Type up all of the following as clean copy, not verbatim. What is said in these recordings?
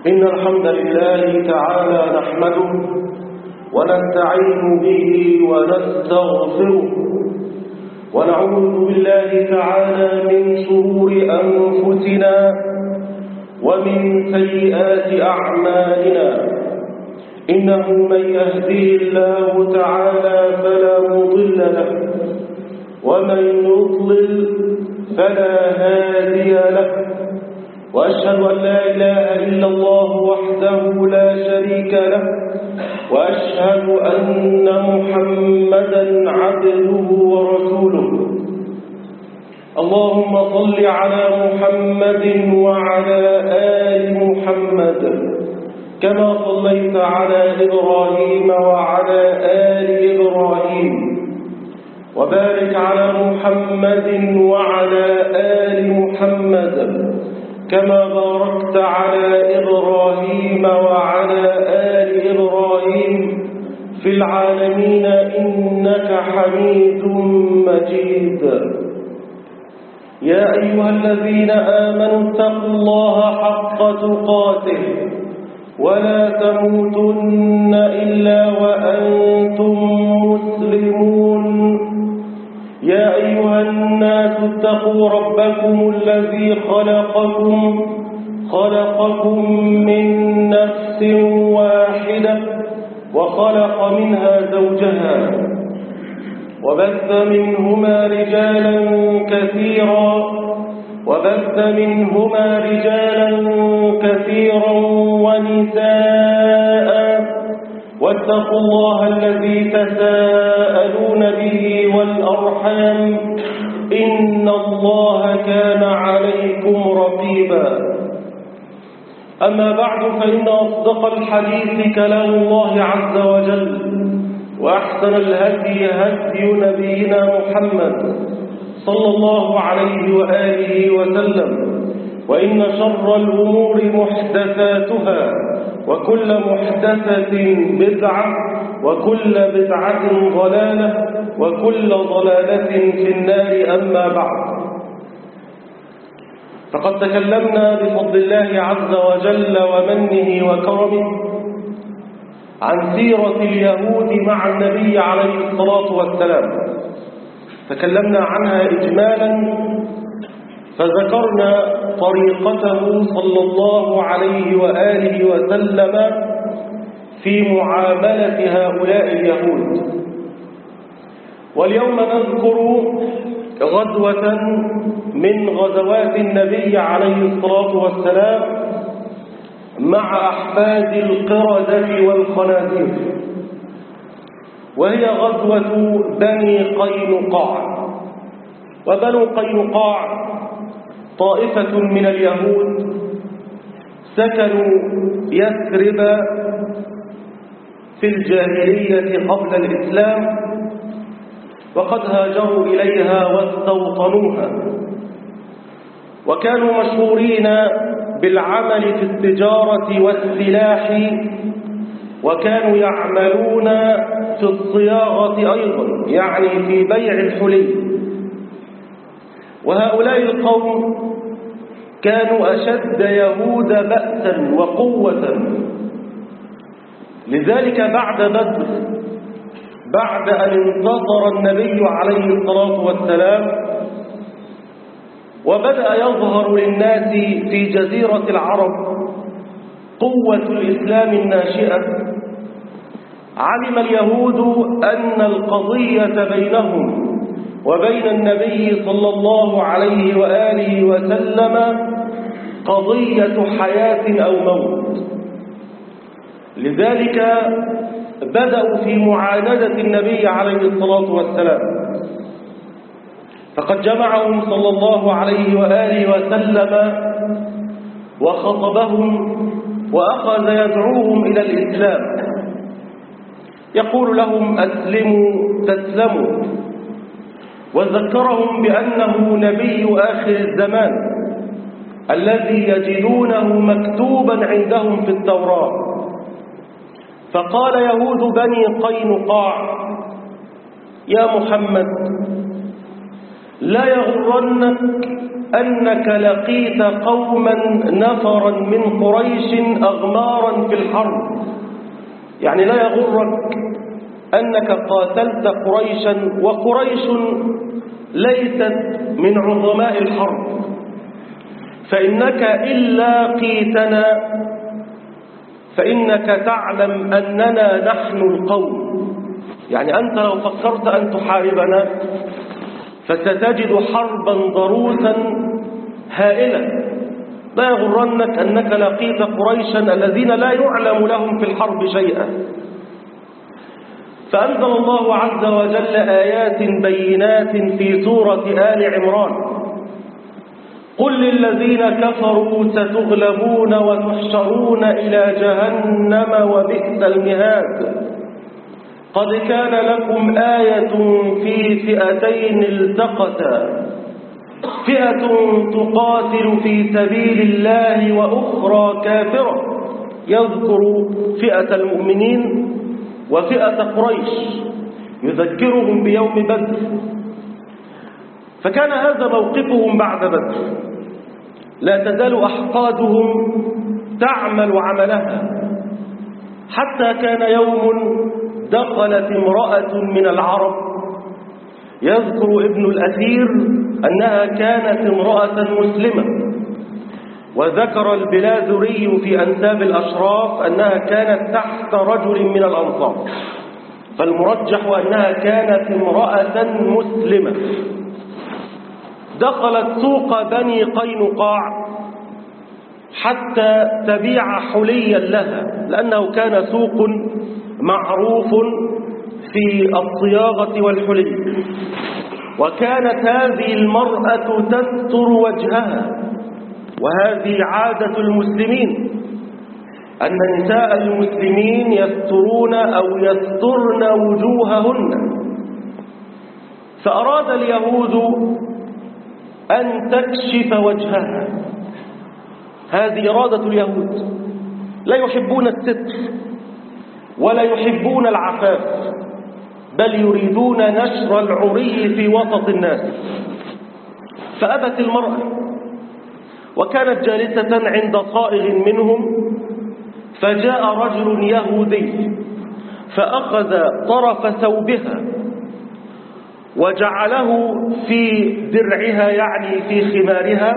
إن الحمد لله تعالى نحمده ونستعين به ونستغفره ونعوذ بالله تعالى من شرور أنفسنا ومن سيئات أعمالنا. إنه من يهديه الله تعالى فلا مضل له ومن يضلل فلا هادي له، وأشهد أن لا إله إلا الله وحده لا شريك له، وأشهد أن محمدا عبده ورسوله. اللهم صل على محمد وعلى آل محمد كما صليت على إبراهيم وعلى آل إبراهيم، وبارك على محمد وعلى آل محمد كما باركت على إبراهيم وعلى آل إبراهيم في العالمين إنك حميد مجيد. يا أيها الذين آمنوا اتقوا الله حق تقاته ولا تموتن إلا وأنتم مسلمون. يا أيها الناس اتقوا ربكم الذي خلقكم من نفس واحدة وخلق منها زوجها وبث منهما رجالا ونساء، واتقوا الله الذي تساءلون به والأرحام إن الله كان عليكم رقيبا. أما بعد، فإن أصدق الحديث كلام الله عز وجل، وأحسن الهدي هدي نبينا محمد صلى الله عليه وآله وسلم، وإن شر الأمور محدثاتها، وكل محدثة بدعة، وكل بدعة ضلالة، وكل ضلالة في النار. أما بعد، فقد تكلمنا بفضل الله عز وجل ومنه وكرمه عن سيرة اليهود مع النبي عليه الصلاة والسلام. تكلمنا عنها إجمالا، فذكرنا طريقته صلى الله عليه وآله وسلم في معاملة هؤلاء اليهود. واليوم نذكر غزوة من غزوات النبي عليه الصلاة والسلام مع أحفاد القردة والخنازير، وهي غزوة بني قينقاع. وبنو قينقاع طائفة من اليهود سكنوا يثرب في الجاهلية قبل الإسلام، وقد هاجروا إليها واستوطنوها، وكانوا مشهورين بالعمل في التجارة والسلاح، وكانوا يعملون في الصياغة أيضا، يعني في بيع الحلي. وهؤلاء القوم كانوا أشد يهود بأسا وقوة. لذلك بعد بدر، بعد أن انتصر النبي عليه الصلاة والسلام وبدأ يظهر للناس في جزيرة العرب قوة الإسلام الناشئة، علم اليهود أن القضية بينهم وبين النبي صلى الله عليه وآله وسلم قضية حياة أو موت. لذلك بدأوا في معاندة النبي عليه الصلاة والسلام، فقد جمعهم صلى الله عليه وآله وسلم وخطبهم وأخذ يدعوهم إلى الإسلام، يقول لهم: أسلموا تسلموا، وذكرهم بأنه نبي آخر الزمان الذي يجدونه مكتوبا عندهم في التوراة. فقال يهود بني قينقاع: يا محمد، لا يغرنك أنك لقيت قوما نفرا من قريش أغمارا في الحرب، يعني لا يغرك أنك قاتلت قريشا، وقريش ليست من عظماء الحرب، فإنك إن لاقيتنا فإنك تعلم أننا نحن القوم. يعني أنت لو فكرت أن تحاربنا فستجد حربا ضروسا هائلا. لا يغرنك أنك لقيت قريشا الذين لا يعلم لهم في الحرب شيئا. فأنزل الله عز وجل آيات بينات في سورة آل عمران: قل للذين كفروا ستغلبون وتحشرون إلى جهنم وبئس المهاد. قد كان لكم آية في فئتين التقتا، فئة تقاتل في سبيل الله وأخرى كافرة، يذكر فئة المؤمنين وفئة قريش يذكرهم بيوم بدر. فكان هذا موقفهم بعد بدر، لا تزال أحقادهم تعمل عملها، حتى كان يوم دخلت امرأة من العرب، يذكر ابن الأثير أنها كانت امرأة مسلمة، وذكر البلاذري في أنساب الأشراف أنها كانت تحت رجل من الأنصار، فالمرجح أنها كانت امرأة مسلمة. دخلت سوق بني قينقاع حتى تبيع حليا لها، لأنه كان سوق معروف في الصياغة والحلي. وكانت هذه المرأة تستر وجهها، وهذه عادة المسلمين أن نساء المسلمين يسترون أو يسترن وجوههن. فأراد اليهود أن تكشف وجهها، هذه إرادة اليهود، لا يحبون الستر ولا يحبون العفاف، بل يريدون نشر العري في وسط الناس. فأبت المرأة، وكانت جالسة عند صائغ منهم، فجاء رجل يهودي فأخذ طرف ثوبها وجعله في درعها، يعني في خمارها،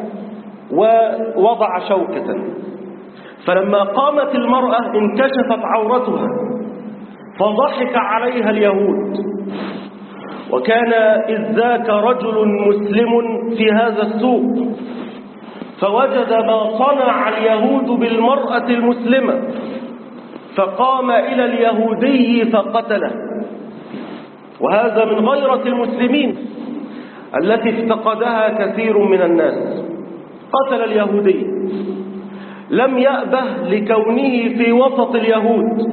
ووضع شوكة. فلما قامت المرأة انكشفت عورتها، فضحك عليها اليهود. وكان إذ ذاك رجل مسلم في هذا السوق، فوجد ما صنع اليهود بالمرأة المسلمة، فقام إلى اليهودي فقتله. وهذا من غيرة المسلمين التي افتقدها كثير من الناس. قتل اليهودي، لم يأبه لكونه في وسط اليهود،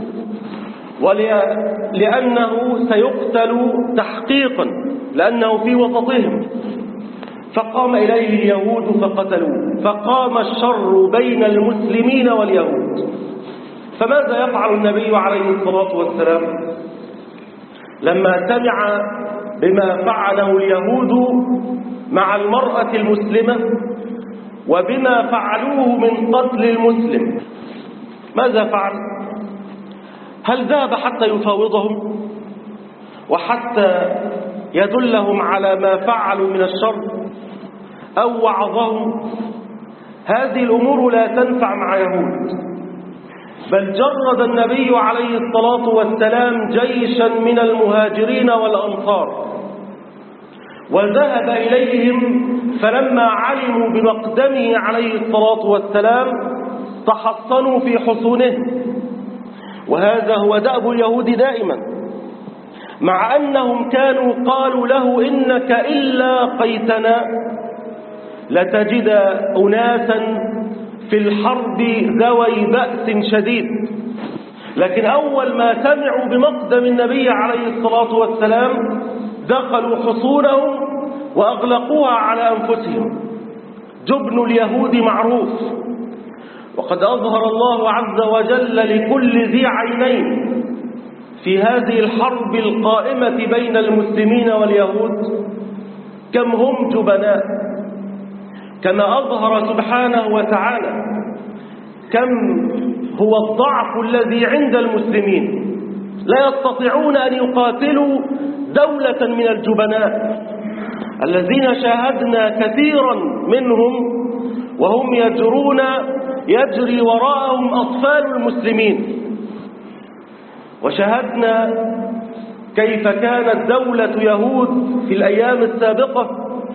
ولأنه سيقتل تحقيقا لأنه في وسطهم، فقام إليه اليهود فقتلوه. فقام الشر بين المسلمين واليهود. فماذا يفعل النبي عليه الصلاة والسلام لما سمع بما فعله اليهود مع المرأة المسلمة وبما فعلوه من قتل المسلم؟ ماذا فعل؟ هل ذهب حتى يفاوضهم وحتى يدلهم على ما فعلوا من الشر أو وعظهم؟ هذه الأمور لا تنفع مع يهود، بل جرد النبي عليه الصلاة والسلام جيشا من المهاجرين والأنصار وذهب إليهم. فلما علموا بمقدمه عليه الصلاة والسلام تحصنوا في حصونهم. وهذا هو دأب اليهود دائما، مع أنهم كانوا قالوا له: إنك إن لاقيتنا لتجد أناسا في الحرب ذوي بأس شديد. لكن أول ما سمعوا بمقدم النبي عليه الصلاة والسلام دخلوا حصونهم وأغلقوها على أنفسهم. جبن اليهود معروف، وقد أظهر الله عز وجل لكل ذي عينين في هذه الحرب القائمة بين المسلمين واليهود كم هم جبناء، كما أظهر سبحانه وتعالى كم هو الضعف الذي عند المسلمين، لا يستطيعون أن يقاتلوا دولة من الجبناء الذين شاهدنا كثيرا منهم وهم يجري وراءهم أطفال المسلمين. وشاهدنا كيف كانت دولة يهود في الأيام السابقة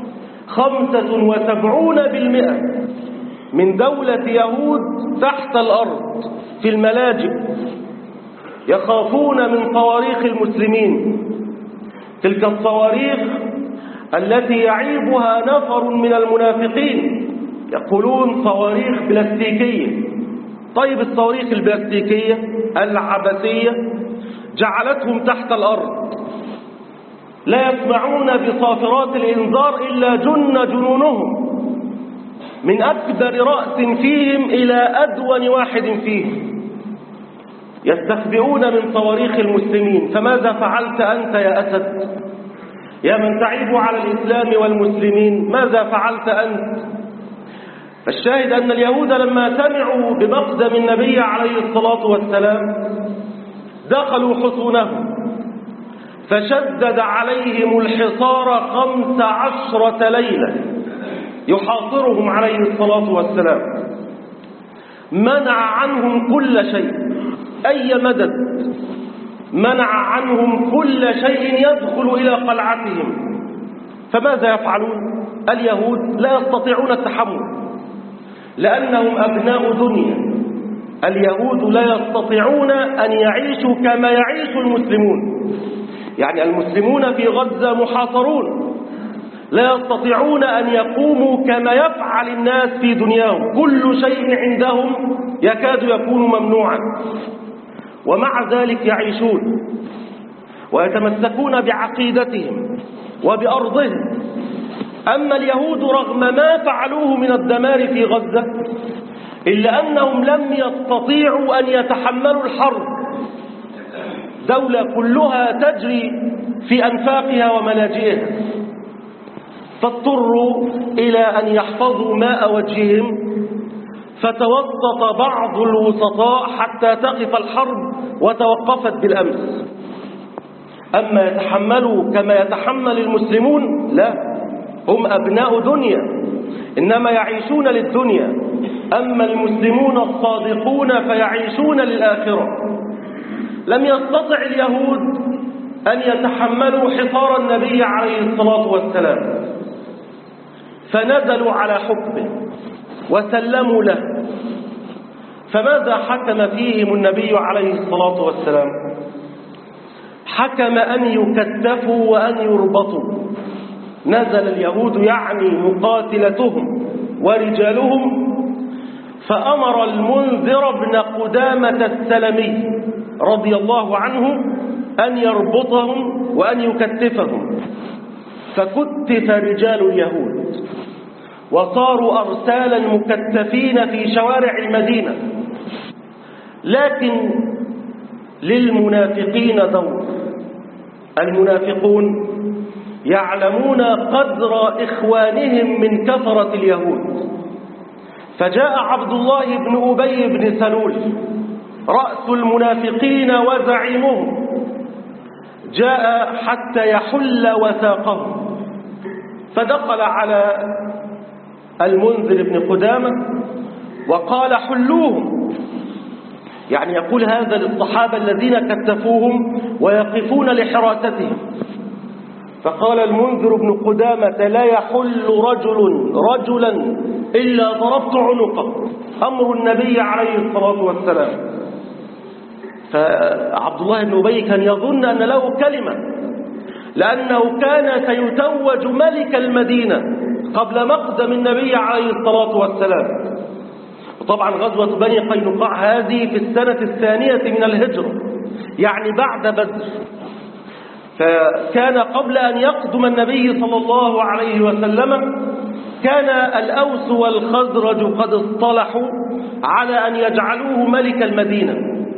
75% من دولة يهود تحت الأرض في الملاجئ، يخافون من صواريخ المسلمين، تلك الصواريخ التي يعيبها نفر من المنافقين يقولون صواريخ بلاستيكية. طيب الصواريخ البلاستيكية العبثية جعلتهم تحت الأرض، لا يسمعون بصافرات الإنذار إلا جنونهم، من أكبر رأس فيهم إلى أدون واحد فيهم، يستخبئون من صواريخ المسلمين. فماذا فعلت أنت يا أسد يا من تعيب على الإسلام والمسلمين؟ ماذا فعلت أنت؟ الشاهد أن اليهود لما سمعوا بمقدم النبي عليه الصلاة والسلام دخلوا حصونهم، فشدد عليهم الحصار 15 ليلة يحاصرهم عليه الصلاة والسلام، منع عنهم كل شيء، أي مدد، منع عنهم كل شيء يدخل إلى قلعتهم. فماذا يفعلون؟ اليهود لا يستطيعون التحمل لأنهم أبناء دنيا. اليهود لا يستطيعون أن يعيشوا كما يعيش المسلمون، يعني المسلمون في غزة محاصرون، لا يستطيعون أن يقوموا كما يفعل الناس في دنياهم، كل شيء عندهم يكاد يكون ممنوعا، ومع ذلك يعيشون ويتمسكون بعقيدتهم وبأرضهم. أما اليهود رغم ما فعلوه من الدمار في غزة إلا أنهم لم يستطيعوا أن يتحملوا الحرب، دولة كلها تجري في أنفاقها وملاجئها، فاضطروا إلى أن يحفظوا ماء وجههم، فتوسط بعض الوسطاء حتى تقف الحرب وتوقفت بالأمس. أما يتحملوا كما يتحمل المسلمون؟ لا، هم أبناء دنيا إنما يعيشون للدنيا، أما المسلمون الصادقون فيعيشون للآخرة. لم يستطع اليهود أن يتحملوا حصار النبي عليه الصلاة والسلام، فنزلوا على حكمه وسلموا له. فماذا حكم فيهم النبي عليه الصلاة والسلام؟ حكم أن يكتفوا وأن يربطوا. نزل اليهود يعني مقاتلتهم ورجالهم، فأمر المنذر بن قدامة السلمي رضي الله عنه أن يربطهم وأن يكتفهم، فكتف رجال اليهود وصاروا أرسالا مكتفين في شوارع المدينة. لكن للمنافقين دور، المنافقون يعلمون قدر إخوانهم من كثرة اليهود. فجاء عبد الله بن أبي بن سلول رأس المنافقين وزعيمهم، جاء حتى يحل وثاقهم، فدخل على المنذر بن قدامة وقال حلوهم، يعني يقول هذا للصحابة الذين كتفوهم ويقفون لحراستهم. فقال المنذر بن قدامة لا يحل رجلا إلا ضربت عنقه، أمر النبي عليه الصلاة والسلام. فعبد الله بن أبي كان يظن أن له كلمة، لأنه كان سيتوج ملك المدينة قبل مقدم النبي عليه الصلاة والسلام. وطبعا غزوة بني قينقاع هذه في السنة 2 من الهجرة، يعني بعد بدر، فكان قبل أن يقدم النبي صلى الله عليه وسلم كان الأوس والخزرج قد اصطلحوا على أن يجعلوه ملك المدينة.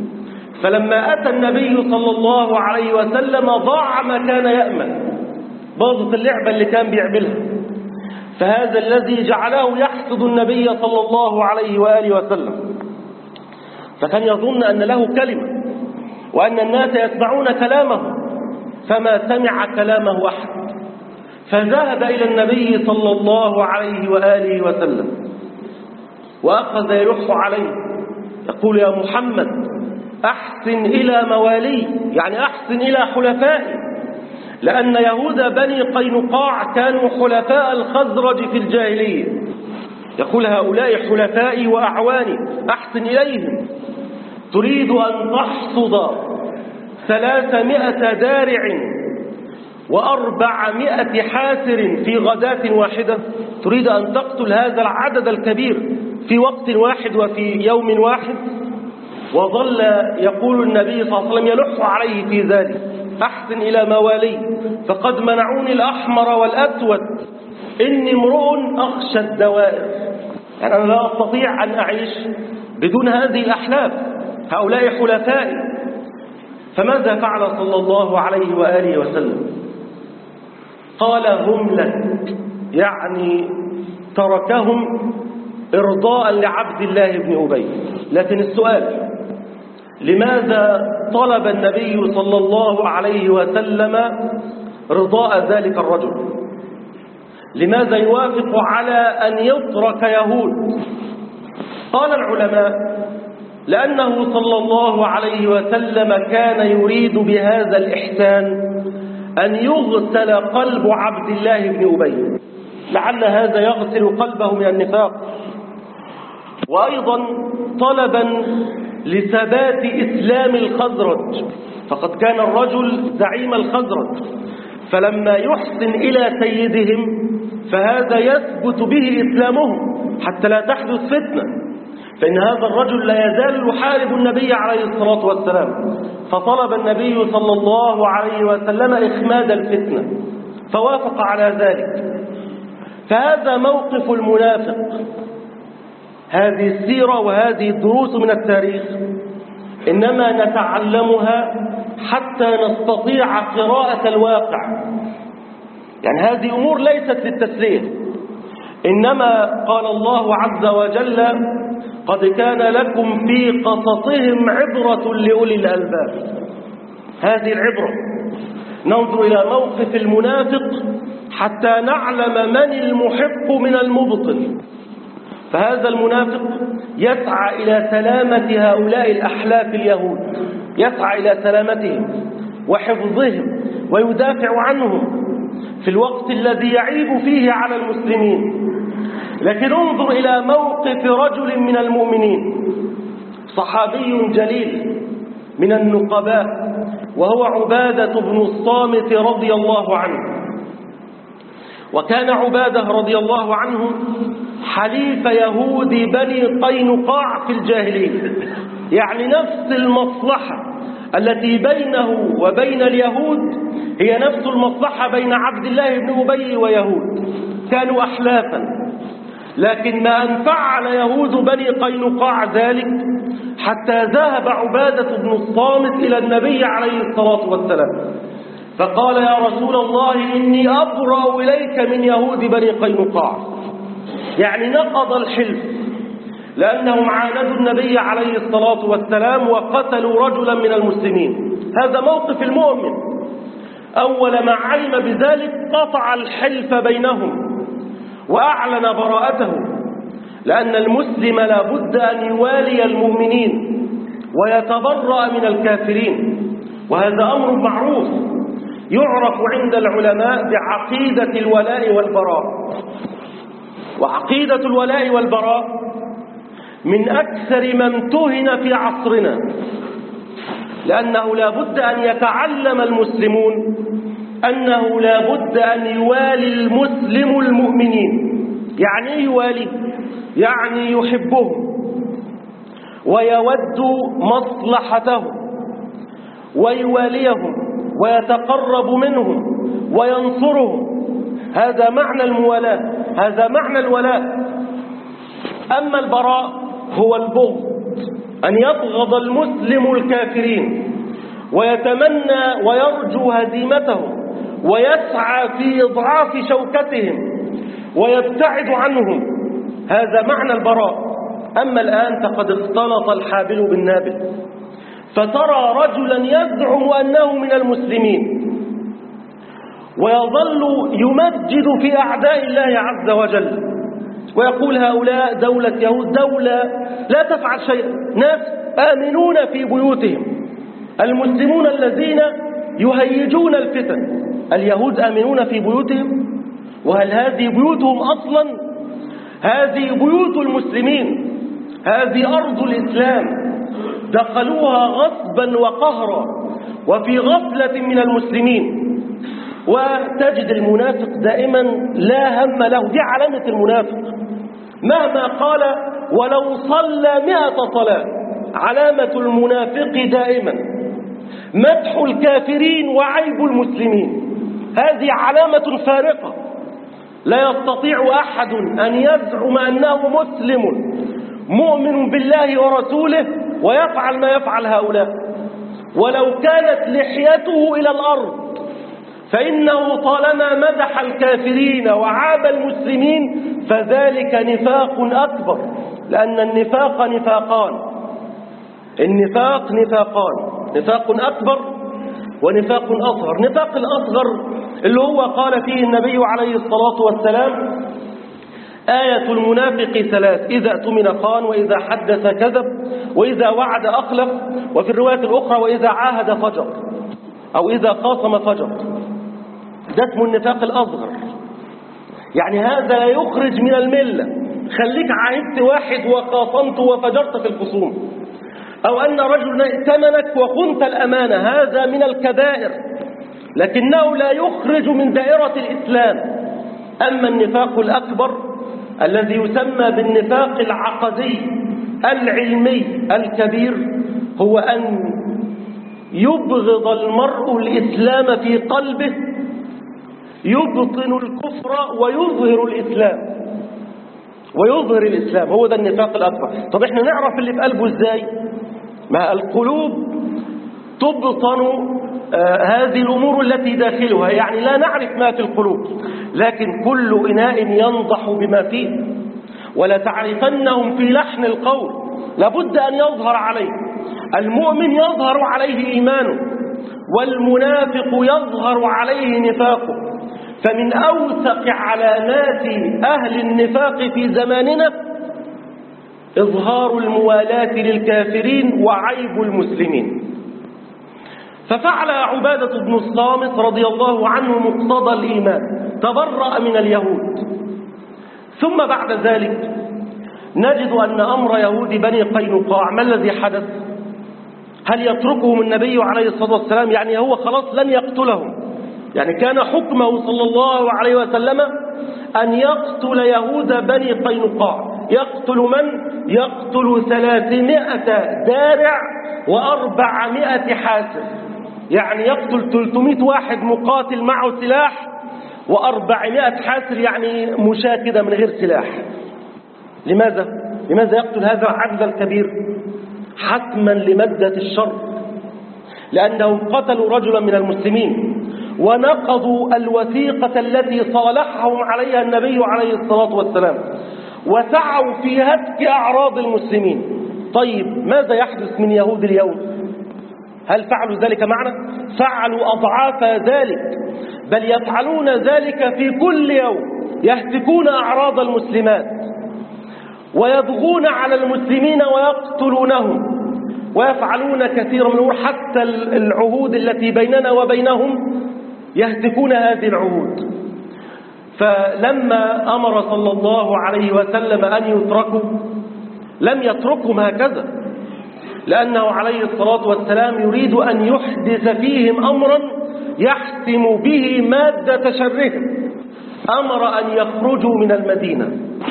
فلما أتى النبي صلى الله عليه وسلم ضاع ما كان يأمل، باظت اللعبة اللي كان بيعملها. فهذا الذي جعله يحسد النبي صلى الله عليه وآله وسلم، فكان يظن أن له كلمة وأن الناس يسمعون كلامه، فما سمع كلامه أحد. فذهب إلى النبي صلى الله عليه وآله وسلم وأخذ يلح عليه يقول: يا محمد أحسن إلى موالي، يعني أحسن إلى حلفائي، لأن يهود بني قينقاع كانوا حلفاء الخزرج في الجاهلية. يقول: هؤلاء حلفائي وأعواني، أحسن إليهم. تريد أن تحصد 300 دارع و400 حاسر في غداة واحدة؟ تريد أن تقتل هذا العدد الكبير في وقت واحد وفي يوم واحد؟ وظل يقول النبي صلى الله عليه وسلم يلح عليه في ذلك: أحسن إلى موالي فقد منعوني الأحمر والأسود، إني امرؤ أخشى الدوائر. يعني أنا لا أستطيع أن أعيش بدون هذه الأحلاف، هؤلاء حلفائي. فماذا فعل صلى الله عليه وآله وسلم؟ قال: هم لك، يعني تركهم إرضاء لعبد الله بن أبي. لكن السؤال: لماذا طلب النبي صلى الله عليه وسلم رضاء ذلك الرجل؟ لماذا يوافق على أن يترك يهود؟ قال العلماء: لأنه صلى الله عليه وسلم كان يريد بهذا الإحسان أن يغسل قلب عبد الله بن أبي، لعل هذا يغسل قلبه من النفاق، وأيضا طلبا لثبات إسلام الخزرج، فقد كان الرجل زعيم الخزرج، فلما يحسن إلى سيدهم فهذا يثبت به إسلامهم حتى لا تحدث فتنة، فإن هذا الرجل لا يزال يحارب النبي عليه الصلاة والسلام. فطلب النبي صلى الله عليه وسلم إخماد الفتنة، فوافق على ذلك. فهذا موقف المنافق. هذه السيرة وهذه الدروس من التاريخ إنما نتعلمها حتى نستطيع قراءة الواقع. يعني هذه أمور ليست للتسلية، إنما قال الله عز وجل: قد كان لكم في قصصهم عبرة لأولي الألباب. هذه العبرة، ننظر إلى موقف المنافق حتى نعلم من المحق من المبطل. فهذا المنافق يسعى إلى سلامة هؤلاء الأحلاف اليهود، يسعى إلى سلامتهم وحفظهم ويدافع عنهم في الوقت الذي يعيب فيه على المسلمين. لكن انظر إلى موقف رجل من المؤمنين، صحابي جليل من النقباء، وهو عبادة بن الصامت رضي الله عنه. وكان عبادة رضي الله عنه حليف يهود بني قينقاع في الجاهلية، يعني نفس المصلحة التي بينه وبين اليهود هي نفس المصلحة بين عبد الله بن أبي ويهود، كانوا أحلافا. لكن ما أن فعل يهود بني قينقاع ذلك حتى ذهب عبادة بن الصامت إلى النبي عليه الصلاة والسلام فقال: يا رسول الله إني أبرأ إليك من يهود بني قينقاع. يعني نقض الحلف، لأنهم عاندوا النبي عليه الصلاة والسلام وقتلوا رجلا من المسلمين. هذا موقف المؤمن، أول ما علم بذلك قطع الحلف بينهم وأعلن براءته، لأن المسلم لا بد أن يوالي المؤمنين ويتبرأ من الكافرين، وهذا أمر معروف يعرف عند العلماء بعقيدة الولاء والبراء. وعقيدة الولاء والبراء من أكثر ما امتهن في عصرنا، لأنه لا بد أن يتعلم المسلمون أنه لا بد أن يوالي المسلم المؤمنين. يعني إيه يوالي؟ يعني يحبهم ويود مصلحتهم ويواليهم ويتقرب منهم وينصرهم. هذا معنى الموالاة، هذا معنى الولاء. أما البراء هو البغض، أن يبغض المسلم الكافرين ويتمنى ويرجو هزيمتهم ويسعى في إضعاف شوكتهم ويبتعد عنهم. هذا معنى البراء. أما الآن فقد اختلط الحابل بالنابل، فترى رجلا يزعم أنه من المسلمين ويظل يمجد في أعداء الله عز وجل ويقول هؤلاء دولة يهود، دولة لا تفعل شيئا، ناس آمنون في بيوتهم، المسلمون الذين يهيجون الفتن. اليهود آمنون في بيوتهم؟ وهل هذه بيوتهم أصلا؟ هذه بيوت المسلمين، هذه أرض الإسلام، دخلوها غصبا وقهرا وفي غفلة من المسلمين. وتجد المنافق دائما لا هم له، دي علامة المنافق، مهما قال ولو صلى 100 صلاة. علامة المنافق دائما مدح الكافرين وعيب المسلمين، هذه علامة فارقة. لا يستطيع أحد أن يزعم أنه مسلم مؤمن بالله ورسوله ويفعل ما يفعل هؤلاء، ولو كانت لحيته إلى الأرض، فإنه طالما مدح الكافرين وعاب المسلمين فذلك نفاق أكبر، لأن النفاق نفاقان، النفاق نفاقان، نفاق أكبر ونفاق أصغر. نفاق الأصغر اللي هو قال فيه النبي عليه الصلاة والسلام: آية المنافق 3: إذا اؤتمن خان، وإذا حدث كذب، وإذا وعد أخلف، وفي الرواية الأخرى: وإذا عاهد فجر، أو إذا خاصم فجر. ده اسمه النفاق الأصغر، يعني هذا لا يخرج من الملة. خليك عاهدت واحد وخاصمت وفجرت في الخصوم، أو أن رجل ائتمنك وخنت الأمانة، هذا من الكبائر، لكنه لا يخرج من دائرة الإسلام. أما النفاق الأكبر الذي يسمى بالنفاق العقدي العلمي الكبير هو أن يبغض المرء الإسلام في قلبه، يبطن الكفر ويظهر الإسلام، ويظهر الإسلام. هو ده النفاق الأكبر. طب احنا نعرف اللي في قلبه ازاي؟ ما القلوب تبطن هذه الأمور التي داخلها، يعني لا نعرف ما في القلوب، لكن كل إناء ينضح بما فيه، ولا تعرفنهم في لحن القول، لابد أن يظهر عليه. المؤمن يظهر عليه إيمانه، والمنافق يظهر عليه نفاقه. فمن أوثق علامات أهل النفاق في زماننا إظهار الموالاة للكافرين وعيب المسلمين. ففعل عبادة بن الصامت رضي الله عنه مقتضى الإيمان، تبرأ من اليهود. ثم بعد ذلك نجد أن أمر يهود بني قينقاع، ما الذي حدث؟ هل يتركهم النبي عليه الصلاة والسلام؟ يعني هو خلاص لن يقتلهم، يعني كان حكمه صلى الله عليه وسلم أن يقتل يهود بني قينقاع. يقتل من؟ يقتل 300 دارع و400 حاسر، يعني يقتل 300 واحد مقاتل معه سلاح و400 حاسر، يعني مشاة كده من غير سلاح. لماذا يقتل هذا العدد الكبير؟ حتما لمادة الشر، لأنهم قتلوا رجلا من المسلمين ونقضوا الوثيقة التي صالحهم عليها النبي عليه الصلاة والسلام، وسعوا في هتك أعراض المسلمين. طيب ماذا يحدث من يهود اليوم؟ هل فعلوا ذلك معنا؟ فعلوا أضعاف ذلك، بل يفعلون ذلك في كل يوم، يهتكون أعراض المسلمات ويبغون على المسلمين ويقتلونهم ويفعلون كثيرا من الأمور، حتى العهود التي بيننا وبينهم يهتكون هذه العهود. فلما أمر صلى الله عليه وسلم أن يتركوا لم يتركهم هكذا، لأنه عليه الصلاة والسلام يريد أن يحدث فيهم أمرا يحسم به مادة شرهم. أمر أن يخرجوا من المدينة،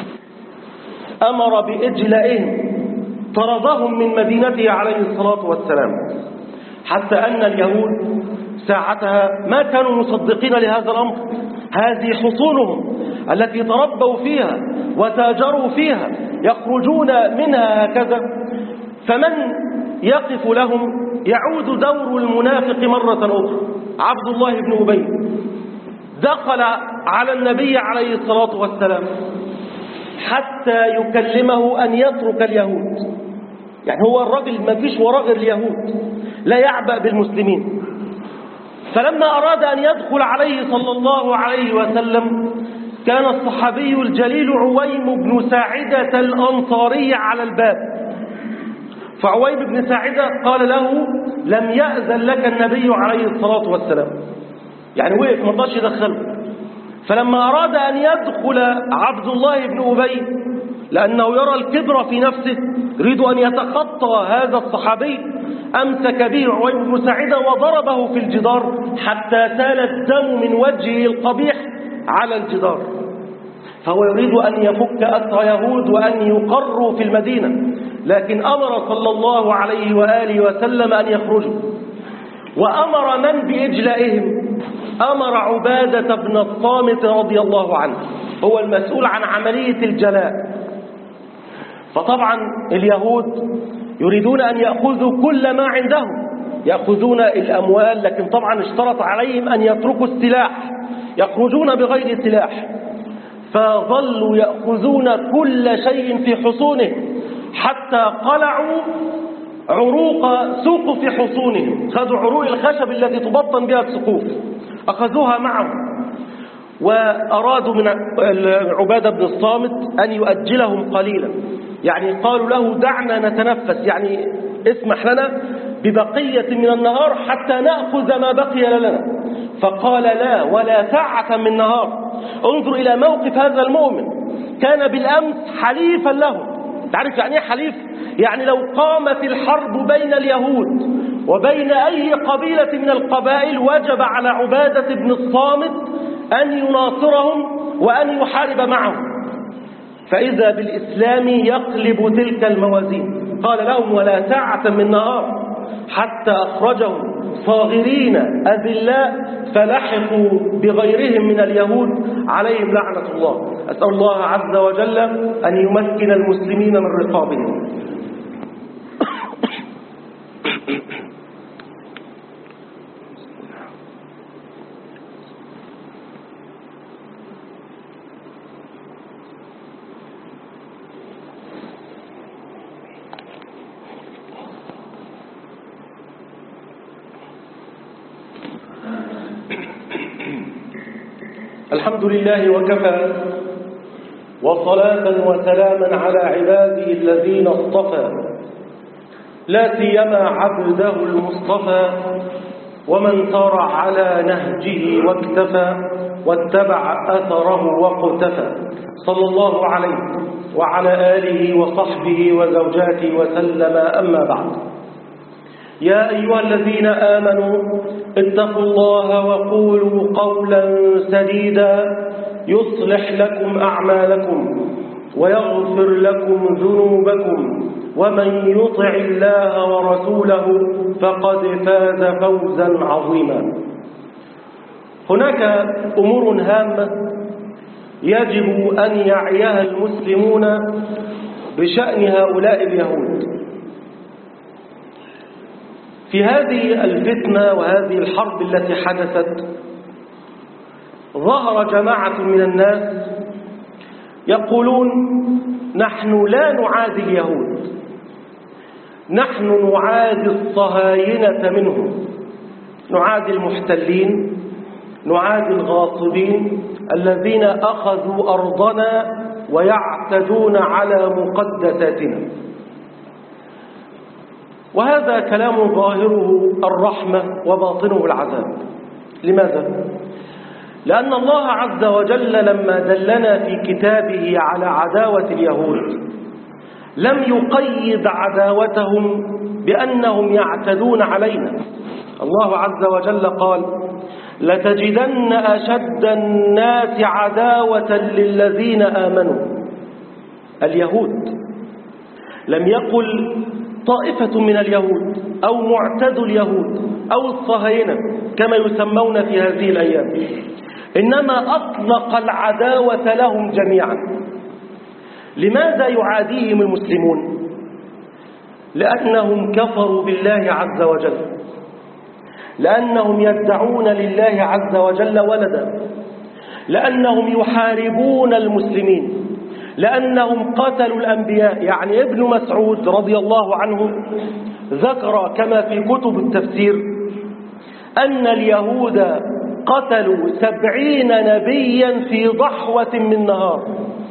أمر بإجلائهم، طردهم من مدينته عليه الصلاة والسلام، حتى أن اليهود ساعتها ما كانوا مصدقين لهذا الأمر. هذه حصونهم التي تربوا فيها وتاجروا فيها، يخرجون منها هكذا. فمن يقف لهم؟ يعود دور المنافق مرة أخرى، عبد الله بن أبي. دخل على النبي عليه الصلاة والسلام حتى يكلمه أن يترك اليهود. يعني هو الرجل ما فيش وراه غير اليهود، لا يعبأ بالمسلمين. فلما أراد أن يدخل عليه صلى الله عليه وسلم كان الصحابي الجليل عويم بن ساعدة الأنصاري على الباب، فعويم بن ساعدة قال له: لم يأذن لك النبي عليه الصلاة والسلام. يعني وقف ما رضاش يدخله. فلما أراد أن يدخل عبد الله بن أبي لأنه يرى الكبر في نفسه يريد أن يتخطى هذا الصحابي، أمسك به عويم بن ساعدة وضربه في الجدار حتى سال الدم من وجهه القبيح على الجدار. فهو يريد أن يفك أسر يهود وأن يقروا في المدينة، لكن أمر صلى الله عليه وآله وسلم أن يخرجوا، وأمر من بإجلائهم؟ أمر عبادة بن الصامت رضي الله عنه، هو المسؤول عن عملية الجلاء. فطبعا اليهود يريدون أن يأخذوا كل ما عندهم، يأخذون الأموال، لكن طبعا اشترط عليهم أن يتركوا السلاح، يخرجون بغير سلاح. فظلوا يأخذون كل شيء في حصونه حتى قلعوا عروق سقف حصونهم، خذوا عروق الخشب التي تبطن بها السقوف أخذوها معهم. وأرادوا من عبادة بن الصامت أن يؤجلهم قليلا، يعني قالوا له: دعنا نتنفس، يعني اسمح لنا ببقية من النهار حتى نأخذ ما بقي لنا. فقال: لا ولا ساعة من نهار. انظر إلى موقف هذا المؤمن، كان بالأمس حليفا له. تعرف يعني ايه حليف؟ يعني لو قامت الحرب بين اليهود وبين أي قبيلة من القبائل وجب على عبادة بن الصامت أن يناصرهم وأن يحارب معهم. فإذا بالإسلام يقلب تلك الموازين. قال لهم: ولا ساعة من نهار، حتى أخرجهم صاغرين أذلاء فلحقوا بغيرهم من اليهود عليهم لعنة الله. أسأل الله عز وجل أن يمكن المسلمين من رقابهم. الحمد لله وكفى، وصلاة وسلاما على عباده الذين اصطفى، لا سيما عبده المصطفى، ومن سار على نهجه واكتفى واتبع أثره واقتفى، صلى الله عليه وعلى آله وصحبه وزوجاته وسلم. أما بعد، يا أيها الذين آمنوا اتقوا الله وقولوا قولا سديدا يصلح لكم أعمالكم ويغفر لكم ذنوبكم، ومن يطع الله ورسوله فقد فاز فوزا عظيما. هناك أمور هامة يجب أن يعيها المسلمون بشأن هؤلاء اليهود. في هذه الفتنة وهذه الحرب التي حدثت، ظهر جماعة من الناس يقولون: نحن لا نعادي اليهود، نحن نعادي الصهاينة منهم، نعادي المحتلين، نعادي الغاصبين الذين أخذوا أرضنا ويعتدون على مقدساتنا. وهذا كلام ظاهره الرحمة وباطنه العذاب. لماذا؟ لأن الله عز وجل لما دلنا في كتابه على عداوة اليهود لم يقيد عداوتهم بأنهم يعتدون علينا. الله عز وجل قال: لتجدن أشد الناس عداوة للذين آمنوا، اليهود. لم يقل طائفة من اليهود أو معتدوا اليهود أو الصهاينة كما يسمون في هذه الأيام، إنما أطلق العداوة لهم جميعا. لماذا يعاديهم المسلمون؟ لأنهم كفروا بالله عز وجل، لأنهم يدعون لله عز وجل ولدا، لأنهم يحاربون المسلمين، لأنهم قتلوا الأنبياء. يعني ابن مسعود رضي الله عنه ذكر كما في كتب التفسير أن اليهود قتلوا 70 نبيا في ضحوة من نهار.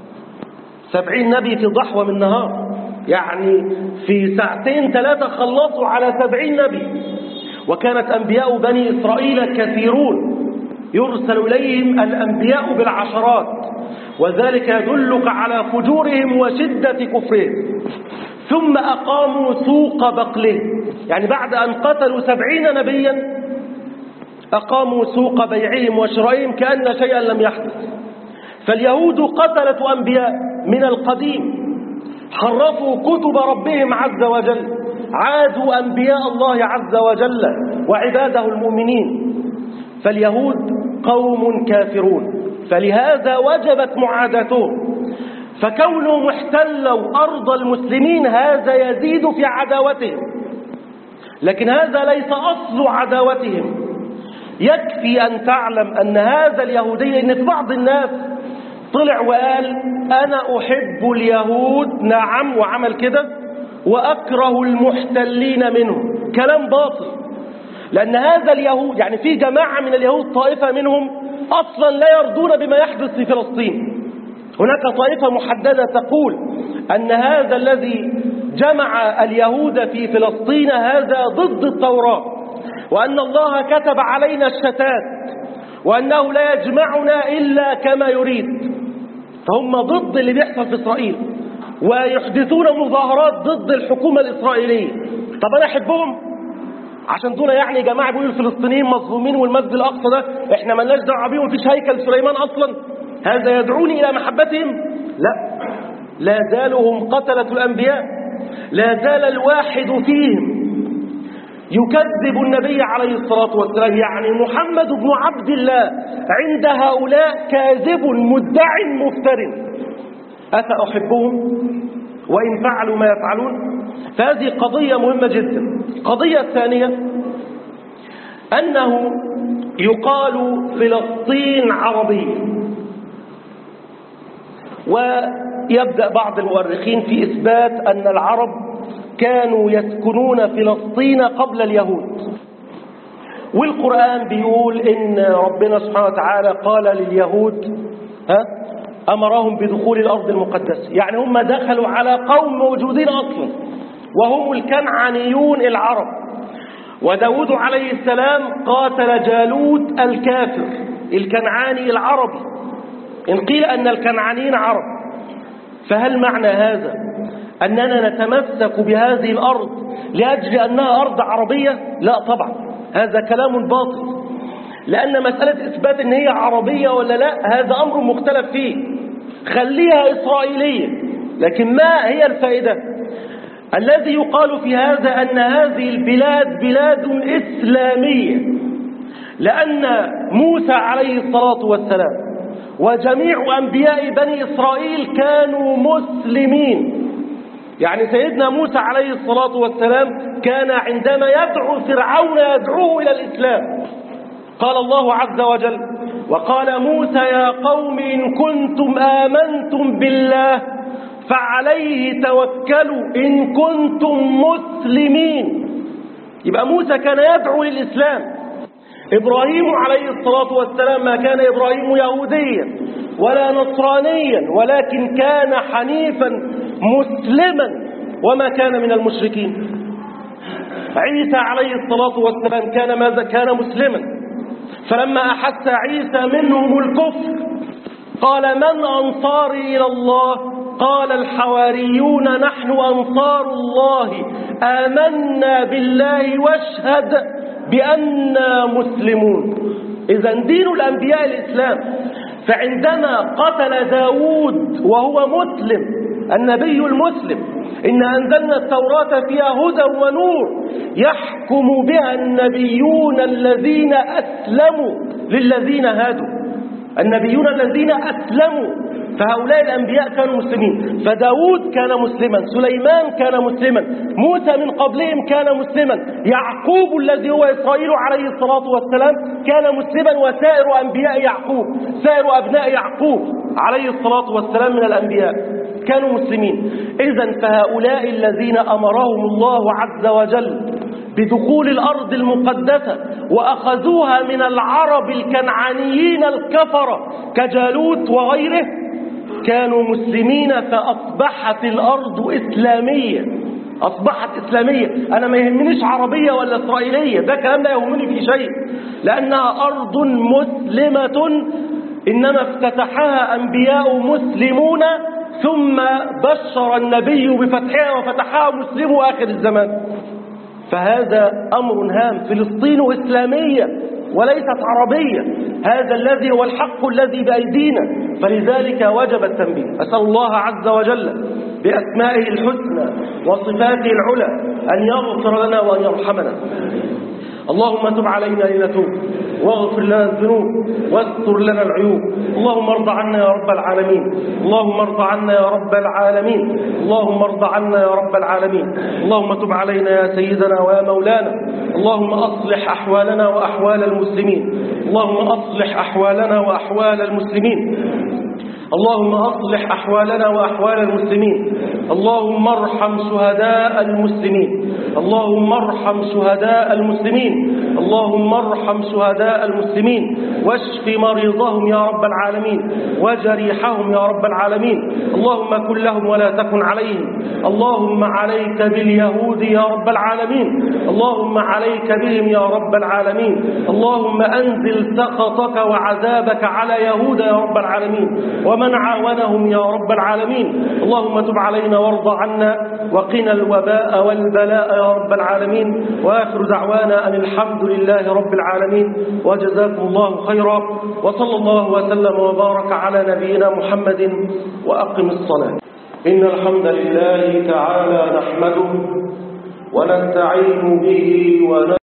70 نبي في ضحوة من نهار، يعني في ساعتين 3 خلصوا على 70 نبي. وكانت أنبياء بني إسرائيل كثيرون يرسل إليهم الأنبياء بالعشرات، وذلك يدلك على فجورهم وشدة كفرهم. ثم أقاموا سوق بقله، يعني بعد أن قتلوا 70 نبيا أقاموا سوق بيعهم وشرائهم كأن شيئا لم يحدث. فاليهود قتلة أنبياء من القديم، حرفوا كتب ربهم عز وجل، عادوا أنبياء الله عز وجل وعباده المؤمنين. فاليهود قوم كافرون، فلهذا وجبت معاداتهم. فكونهم احتلوا أرض المسلمين هذا يزيد في عداوتهم، لكن هذا ليس أصل عداوتهم. يكفي أن تعلم أن هذا اليهودي، إن في بعض الناس طلع وقال أنا أحب اليهود، نعم، وعمل كده، وأكره المحتلين منهم. كلام باطل، لأن هذا اليهود، يعني في جماعة من اليهود طائفة منهم أصلا لا يرضون بما يحدث في فلسطين. هناك طائفة محددة تقول أن هذا الذي جمع اليهود في فلسطين هذا ضد التوراة، وأن الله كتب علينا الشتات، وأنه لا يجمعنا إلا كما يريد. فهم ضد اللي بيحصل في إسرائيل، ويحدثون مظاهرات ضد الحكومة الإسرائيلية. طب أنا أحبهم عشان دول يعني جماعة بيقولوا الفلسطينيين مظلومين والمسجد الأقصى ده إحنا مالناش دعوة بيهم، مفيش هيكل سليمان أصلا، هذا يدعوني إلى محبتهم؟ لا، لا زالوا هم قتلة الأنبياء، لا زال الواحد فيهم يكذب النبي عليه الصلاة والسلام. يعني محمد بن عبد الله عند هؤلاء كاذب مدع مفتر. أفأحبهم وإن فعلوا ما يفعلون؟ فهذه قضية مهمة جدا. القضية الثانية أنه يقال فلسطين عربية، ويبدأ بعض المؤرخين في إثبات أن العرب كانوا يسكنون فلسطين قبل اليهود. والقرآن بيقول إن ربنا سبحانه وتعالى قال لليهود أمرهم بدخول الأرض المقدسة، يعني هم دخلوا على قوم موجودين أصلا وهم الكنعانيون العرب. وداود عليه السلام قاتل جالوت الكافر الكنعاني العربي، إن قيل أن الكنعانيين عرب. فهل معنى هذا أننا نتمسك بهذه الأرض لأجل أنها أرض عربية؟ لا طبعا، هذا كلام باطل، لأن مسألة إثبات أن هي عربية ولا لا هذا أمر مختلف فيه. خليها إسرائيلية، لكن ما هي الفائدة؟ الذي يقال في هذا أن هذه البلاد بلاد إسلامية، لأن موسى عليه الصلاة والسلام وجميع أنبياء بني إسرائيل كانوا مسلمين. يعني سيدنا موسى عليه الصلاة والسلام كان عندما يدعو فرعون يدعوه إلى الإسلام. قال الله عز وجل: وقال موسى يا قوم إن كنتم آمنتم بالله فعليه توكلوا إن كنتم مسلمين. يبقى موسى كان يدعو للإسلام. إبراهيم عليه الصلاة والسلام ما كان إبراهيم يهوديا ولا نصرانيا، ولكن كان حنيفا مسلما وما كان من المشركين. عيسى عليه الصلاة والسلام كان ماذا؟ كان مسلما. فلما أحس عيسى منهم الكفر قال: من أنصاري إلى الله؟ قال الحواريون نحن أنصار الله آمنا بالله واشهد بأننا مسلمون. إذن دين الأنبياء الإسلام. فعندما قتل داود وهو مسلم النبي المسلم، إن أنزلنا التوراة فيها هدى ونور يحكم بها النبيون الذين أسلموا للذين هادوا. النبيون الذين أسلموا فهؤلاء الأنبياء كانوا مسلمين. فداود كان مسلما، سليمان كان مسلما، موسى من قبلهم كان مسلما، يعقوب الذي هو إسرائيل عليه الصلاة والسلام كان مسلما، وسائر أنبياء يعقوب، سائر أبناء يعقوب عليه الصلاة والسلام من الأنبياء كانوا مسلمين. إذن فهؤلاء الذين أمرهم الله عز وجل بدخول الأرض المقدسة وأخذوها من العرب الكنعانيين الكفرة كجالوت وغيره كانوا مسلمين، فأصبحت الأرض إسلامية، أصبحت إسلامية. أنا ما يهمنيش عربية ولا إسرائيلية، ده كلام لا يهمني في شيء، لأنها أرض مسلمة إنما افتتحها أنبياء مسلمون، ثم بشر النبي بفتحها وفتحها مسلمو آخر الزمان. فهذا أمر هام. فلسطين إسلامية وليست عربية، هذا الذي هو الحق الذي بأيدينا، فلذلك وجب التنبيه. أسأل الله عز وجل بأسمائه الحسنى وصفاته العلى أن يغفر لنا وأن يرحمنا. اللهم تب علينا لنتوب، واغفر لنا الذنوب، واستر لنا العيوب. اللهم ارض عنا يا رب العالمين، اللهم ارض عنا يا رب العالمين، اللهم ارض عنا يا رب العالمين. اللهم تب علينا يا سيدنا ويا مولانا. اللهم أصلح أحوالنا وأحوال المسلمين، اللهم أصلح أحوالنا وأحوال المسلمين، اللهم أصلح أحوالنا وأحوال المسلمين. اللهم ارحم شهداء المسلمين، اللهم ارحم شهداء المسلمين، اللهم ارحم شهداء المسلمين، واشف مريضهم يا رب العالمين، وجريحهم يا رب العالمين. اللهم كن لهم ولا تكن عليهم. اللهم عليك باليهود يا رب العالمين، اللهم عليك بهم يا رب العالمين. اللهم أنزل سخطك وعذابك على يهود يا رب العالمين ومن عاونهم يا رب العالمين. اللهم تب علينا وارض عنا وقنا الوباء والبلاء يا رب العالمين. وآخر دعوانا أن الحمد لله رب العالمين، وجزاكم الله خيرا، وصلى الله وسلم وبارك على نبينا محمد. وأقم الصلاة. إن الحمد لله تعالى نحمده ونستعين به